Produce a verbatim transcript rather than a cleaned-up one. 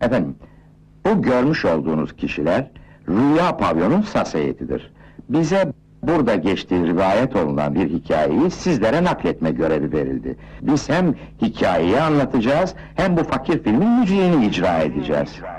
Efendim, bu görmüş olduğunuz kişiler, Rüya Pavyon'un sas heyetidir. Bize burada geçtiği rivayet olunan bir hikayeyi sizlere nakletme görevi verildi. Biz hem hikayeyi anlatacağız, hem bu fakir filmin müziğini icra edeceğiz.